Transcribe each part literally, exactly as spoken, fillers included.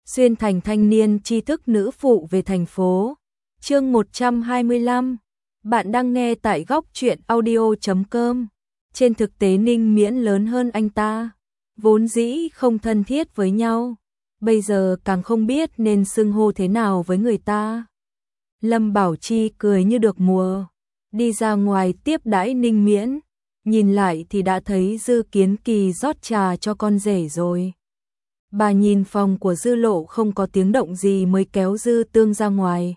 xuyên thành thanh niên tri thức nữ phụ về thành phố. Chương một trăm hai mươi lăm. Bạn đang nghe tại góc truyện audio chấm com. Trên thực tế Ninh Miễn lớn hơn anh ta, vốn dĩ không thân thiết với nhau, bây giờ càng không biết nên xưng hô thế nào với người ta. Lâm Bảo Chi cười như được mùa, đi ra ngoài tiếp đãi Ninh Miễn, nhìn lại thì đã thấy Dư Kiến Kỳ rót trà cho con rể rồi. Bà nhìn phòng của Dư Lộ không có tiếng động gì mới kéo Dư Tương ra ngoài.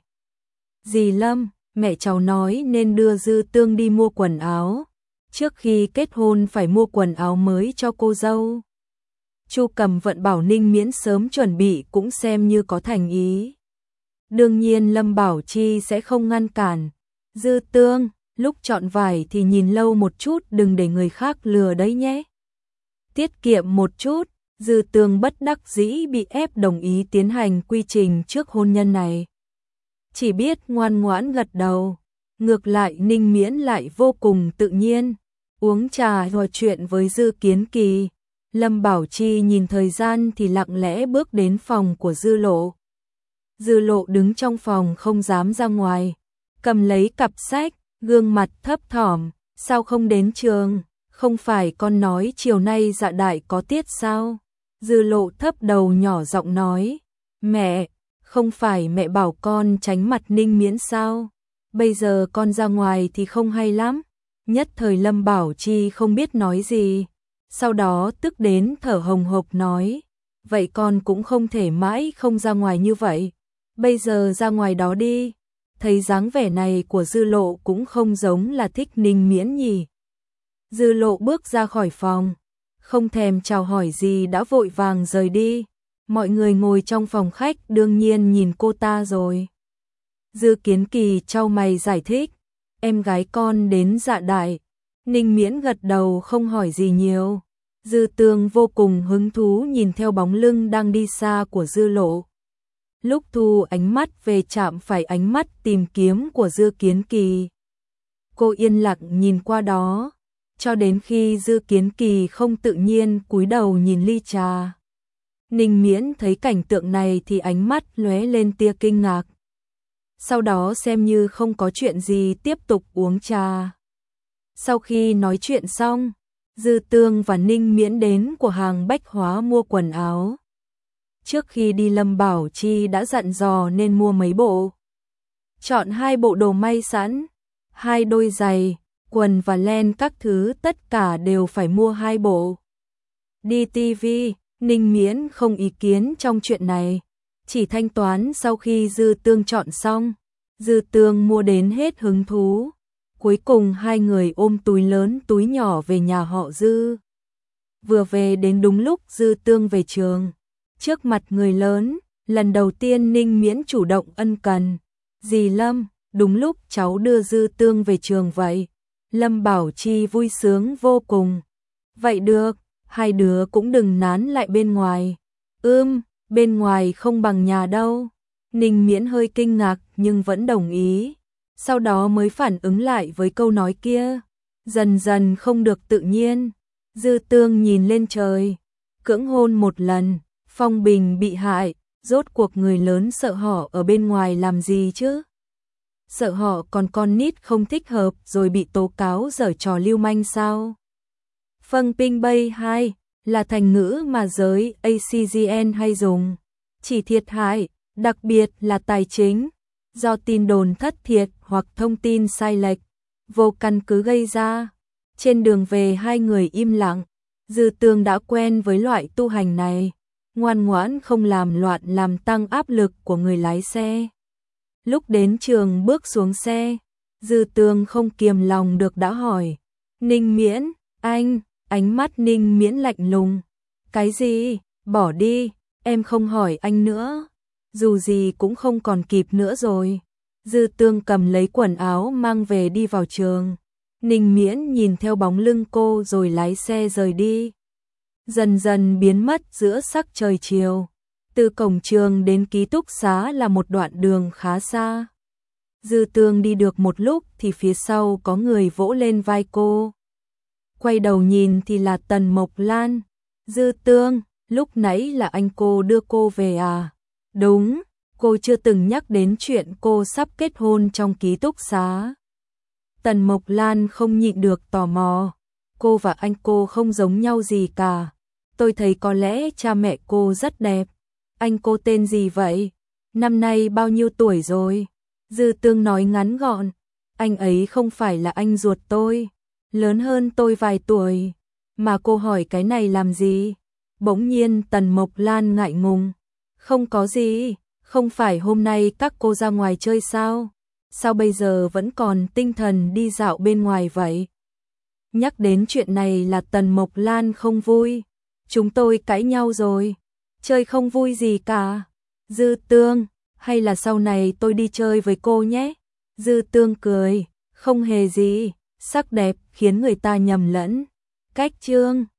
Dì Lâm, mẹ cháu nói nên đưa Dư Tương đi mua quần áo, trước khi kết hôn phải mua quần áo mới cho cô dâu. Chu Cầm Vận bảo Ninh Miễn sớm chuẩn bị cũng xem như có thành ý. Đương nhiên Lâm Bảo Chi sẽ không ngăn cản. Dư Tương, lúc chọn vải thì nhìn lâu một chút, đừng để người khác lừa đấy nhé. Tiết kiệm một chút. Dư Tương bất đắc dĩ bị ép đồng ý tiến hành quy trình trước hôn nhân này. Chỉ biết ngoan ngoãn gật đầu. Ngược lại Ninh Miễn lại vô cùng tự nhiên, uống trà trò chuyện với Dư Kiến Kỳ. Lâm Bảo Chi nhìn thời gian thì lặng lẽ bước đến phòng của Dư Lộ. Dư Lộ đứng trong phòng không dám ra ngoài, cầm lấy cặp sách, gương mặt thấp thỏm, sao không đến trường, không phải con nói chiều nay Dạ Đại có tiết sao? Dư Lộ thấp đầu nhỏ giọng nói, mẹ, không phải mẹ bảo con tránh mặt Ninh Miễn sao? Bây giờ con ra ngoài thì không hay lắm. Nhất thời Lâm Bảo Chi không biết nói gì, sau đó tức đến thở hồng hộc nói, vậy con cũng không thể mãi không ra ngoài như vậy. Bây giờ ra ngoài đó đi. Thấy dáng vẻ này của Dư Lộ cũng không giống là thích Ninh Miễn nhỉ. Dư Lộ bước ra khỏi phòng, không thèm chào hỏi gì đã vội vàng rời đi. Mọi người ngồi trong phòng khách đương nhiên nhìn cô ta rồi. Dư Kiến Kỳ chau mày giải thích, em gái con đến Dạ Đại. Ninh Miễn gật đầu không hỏi gì nhiều. Dư Tương vô cùng hứng thú nhìn theo bóng lưng đang đi xa của Dư Lộ. Lúc thu ánh mắt về chạm phải ánh mắt tìm kiếm của Dư Kiến Kỳ. Cô yên lặng nhìn qua đó, cho đến khi Dư Kiến Kỳ không tự nhiên cúi đầu nhìn ly trà. Ninh Miễn thấy cảnh tượng này thì ánh mắt lóe lên tia kinh ngạc. Sau đó xem như không có chuyện gì tiếp tục uống trà. Sau khi nói chuyện xong, Dư Tương và Ninh Miễn đến của hàng bách hóa mua quần áo. Trước khi đi Lâm Bảo Chi đã dặn dò nên mua mấy bộ. Chọn hai bộ đồ may sẵn, hai đôi giày, quần và len các thứ tất cả đều phải mua hai bộ. Đi ti vi, Ninh Miễn không ý kiến trong chuyện này, chỉ thanh toán sau khi Dư Tương chọn xong. Dư Tương mua đến hết hứng thú. Cuối cùng hai người ôm túi lớn túi nhỏ về nhà họ Dư. Vừa về đến đúng lúc Dư Tương về trường. Trước mặt người lớn, lần đầu tiên Ninh Miễn chủ động ân cần. Dì Lâm, đúng lúc cháu đưa Dư Tương về trường vậy. Lâm Bảo Chi vui sướng vô cùng. Vậy được, hai đứa cũng đừng nán lại bên ngoài. Ưm, bên ngoài không bằng nhà đâu. Ninh Miễn hơi kinh ngạc nhưng vẫn đồng ý. Sau đó mới phản ứng lại với câu nói kia. Dần dần không được tự nhiên. Dư Tương nhìn lên trời, cưỡng hôn một lần. Phong bình bị hại, rốt cuộc người lớn sợ họ ở bên ngoài làm gì chứ? Sợ họ còn con nít không thích hợp rồi bị tố cáo giở trò lưu manh sao? Phân Ping Bay hai là thành ngữ mà giới a xê giê en hay dùng, chỉ thiệt hại, đặc biệt là tài chính, do tin đồn thất thiệt hoặc thông tin sai lệch, vô căn cứ gây ra. Trên đường về hai người im lặng, Dư Tương đã quen với loại tu hành này, ngoan ngoãn không làm loạn làm tăng áp lực của người lái xe. Lúc đến trường bước xuống xe, Dư Tương không kiềm lòng được đã hỏi, Ninh Miễn, anh, ánh mắt Ninh Miễn lạnh lùng. Cái gì, bỏ đi, em không hỏi anh nữa, dù gì cũng không còn kịp nữa rồi. Dư Tương cầm lấy quần áo mang về đi vào trường. Ninh Miễn nhìn theo bóng lưng cô rồi lái xe rời đi. Dần dần biến mất giữa sắc trời chiều. Từ cổng trường đến ký túc xá là một đoạn đường khá xa. Dư Tương đi được một lúc thì phía sau có người vỗ lên vai cô. Quay đầu nhìn thì là Tần Mộc Lan. Dư Tương, lúc nãy là anh cô đưa cô về à? Đúng, cô chưa từng nhắc đến chuyện cô sắp kết hôn trong ký túc xá. Tần Mộc Lan không nhịn được tò mò. Cô và anh cô không giống nhau gì cả. Tôi thấy có lẽ cha mẹ cô rất đẹp. Anh cô tên gì vậy? Năm nay bao nhiêu tuổi rồi? Dư Tương nói ngắn gọn. Anh ấy không phải là anh ruột tôi. Lớn hơn tôi vài tuổi. Mà cô hỏi cái này làm gì? Bỗng nhiên Tần Mộc Lan ngại ngùng. Không có gì. Không phải hôm nay các cô ra ngoài chơi sao? Sao bây giờ vẫn còn tinh thần đi dạo bên ngoài vậy? Nhắc đến chuyện này là Tần Mộc Lan không vui. Chúng tôi cãi nhau rồi. Chơi không vui gì cả. Dư Tương, hay là sau này tôi đi chơi với cô nhé? Dư Tương cười, không hề gì, sắc đẹp khiến người ta nhầm lẫn. Cách chương